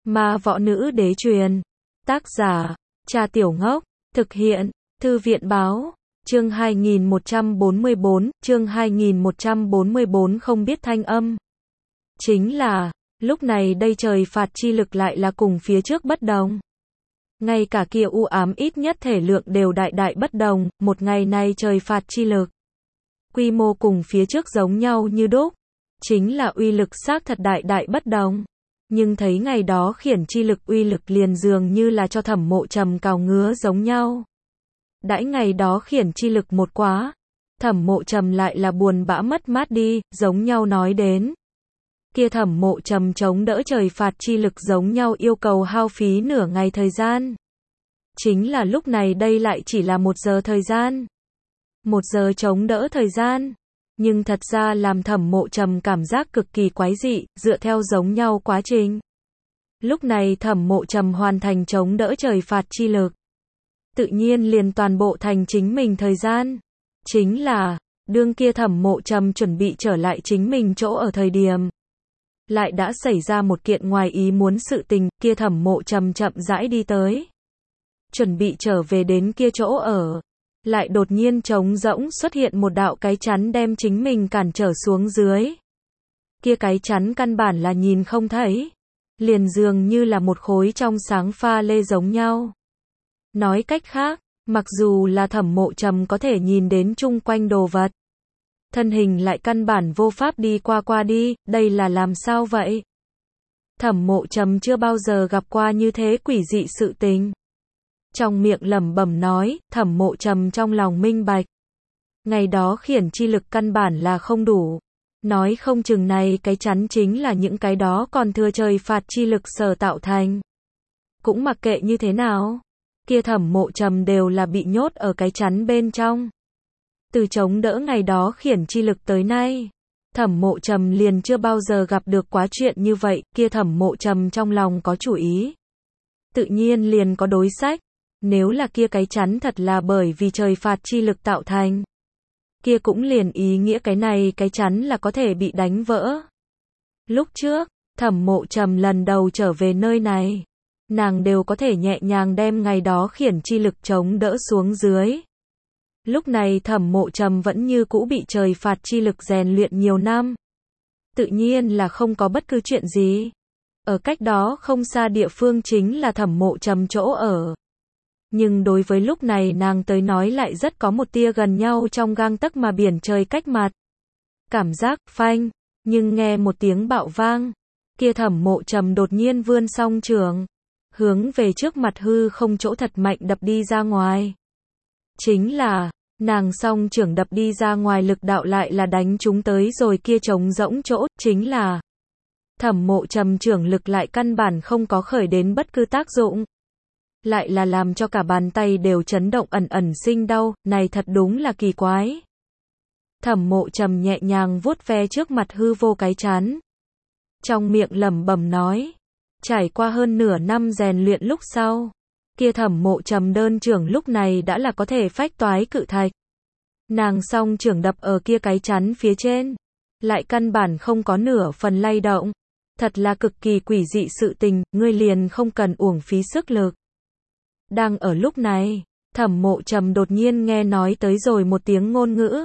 Ma võ nữ đế truyền. Tác giả, Cha Tiểu Ngốc. Thực hiện, Thư viện báo. Chương 2144, chương 2144 không biết thanh âm. Chính là, lúc này đây trời phạt chi lực lại là cùng phía trước bất đồng. Ngay cả kia u ám ít nhất thể lượng đều đại đại bất đồng, một ngày này trời phạt chi lực. Quy mô cùng phía trước giống nhau như đúc. Chính là uy lực xác thật đại đại bất đồng. Nhưng thấy ngày đó khiển chi lực uy lực liền dường như là cho Thẩm Mộ Trầm cào ngứa giống nhau. Đãi ngày đó khiển chi lực một quá, Thẩm Mộ Trầm lại là buồn bã mất mát đi, giống nhau nói đến. Kia Thẩm Mộ Trầm chống đỡ trời phạt chi lực giống nhau yêu cầu hao phí nửa ngày thời gian. Chính là lúc này đây lại chỉ là 1 giờ thời gian. 1 giờ chống đỡ thời gian. Nhưng thật ra làm Thẩm Mộ Trầm cảm giác cực kỳ quái dị, dựa theo giống nhau quá trình. Lúc này Thẩm Mộ Trầm hoàn thành chống đỡ trời phạt chi lực. Tự nhiên liền toàn bộ thành chính mình thời gian. Chính là, đương kia Thẩm Mộ Trầm chuẩn bị trở lại chính mình chỗ ở thời điểm. Lại đã xảy ra một kiện ngoài ý muốn sự tình, kia Thẩm Mộ Trầm chậm rãi đi tới. Chuẩn bị trở về đến kia chỗ ở. Lại đột nhiên trống rỗng xuất hiện một đạo cái chắn đem chính mình cản trở xuống dưới. Kia cái chắn căn bản là nhìn không thấy. Liền dường như là một khối trong sáng pha lê giống nhau. Nói cách khác, mặc dù là Thẩm Mộ Trầm có thể nhìn đến chung quanh đồ vật. Thân hình lại căn bản vô pháp đi qua đi, đây là làm sao vậy? Thẩm Mộ Trầm chưa bao giờ gặp qua như thế quỷ dị sự tình. Trong miệng lẩm bẩm nói, Thẩm Mộ Trầm trong lòng minh bạch. Ngày đó khiển chi lực căn bản là không đủ. Nói không chừng này cái chắn chính là những cái đó còn thừa trời phạt chi lực sở tạo thành. Cũng mặc kệ như thế nào, kia Thẩm Mộ Trầm đều là bị nhốt ở cái chắn bên trong. Từ chống đỡ ngày đó khiển chi lực tới nay, Thẩm Mộ Trầm liền chưa bao giờ gặp được quá chuyện như vậy, kia Thẩm Mộ Trầm trong lòng có chủ ý. Tự nhiên liền có đối sách. Nếu là kia cái chắn thật là bởi vì trời phạt chi lực tạo thành, kia cũng liền ý nghĩa cái này cái chắn là có thể bị đánh vỡ. Lúc trước, Thẩm Mộ Trầm lần đầu trở về nơi này, nàng đều có thể nhẹ nhàng đem ngày đó khiển chi lực chống đỡ xuống dưới. Lúc này Thẩm Mộ Trầm vẫn như cũ bị trời phạt chi lực rèn luyện nhiều năm. Tự nhiên là không có bất cứ chuyện gì. Ở cách đó không xa địa phương chính là Thẩm Mộ Trầm chỗ ở. Nhưng đối với lúc này nàng tới nói lại rất có một tia gần nhau trong gang tấc mà biển trời cách mặt. Cảm giác, phanh, nhưng nghe một tiếng bạo vang. Kia Thẩm Mộ Trầm đột nhiên vươn song trường. Hướng về trước mặt hư không chỗ thật mạnh đập đi ra ngoài. Chính là, nàng song trường đập đi ra ngoài lực đạo lại là đánh chúng tới rồi kia trống rỗng chỗ, chính là. Thẩm Mộ Trầm trưởng lực lại căn bản không có khởi đến bất cứ tác dụng. Lại là làm cho cả bàn tay đều chấn động ẩn ẩn sinh đau, này thật đúng là kỳ quái. Thẩm Mộ Trầm nhẹ nhàng vuốt ve trước mặt hư vô cái chán. Trong miệng lẩm bẩm nói, trải qua hơn nửa năm rèn luyện lúc sau, kia Thẩm Mộ Trầm đơn trưởng lúc này đã là có thể phách toái cự thạch. Nàng song trưởng đập ở kia cái chắn phía trên, lại căn bản không có nửa phần lay động. Thật là cực kỳ quỷ dị sự tình, ngươi liền không cần uổng phí sức lực. Đang ở lúc này, Thẩm Mộ Trầm đột nhiên nghe nói tới rồi một tiếng ngôn ngữ.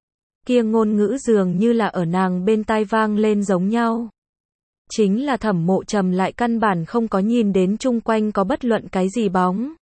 Kia ngôn ngữ dường như là ở nàng bên tai vang lên giống nhau. Chính là Thẩm Mộ Trầm lại căn bản không có nhìn đến chung quanh có bất luận cái gì bóng.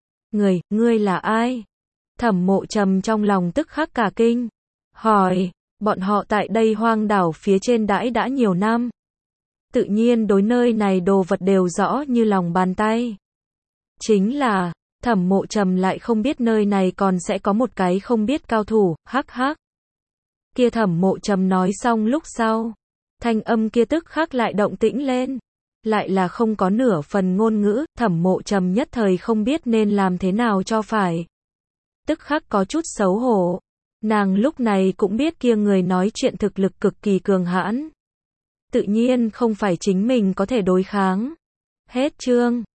Ngươi là ai? Thẩm Mộ Trầm trong lòng tức khắc cả kinh. Hỏi, bọn họ tại đây hoang đảo phía trên đãi đã nhiều năm. Tự nhiên đối nơi này đồ vật đều rõ như lòng bàn tay. Chính là, Thẩm Mộ Trầm lại không biết nơi này còn sẽ có một cái không biết cao thủ, hắc hắc. Kia Thẩm Mộ Trầm nói xong lúc sau, thanh âm kia tức khắc lại động tĩnh lên. Lại là không có nửa phần ngôn ngữ, Thẩm Mộ Trầm nhất thời không biết nên làm thế nào cho phải. Tức khắc có chút xấu hổ. Nàng lúc này cũng biết kia người nói chuyện thực lực cực kỳ cường hãn. Tự nhiên không phải chính mình có thể đối kháng. Hết chương.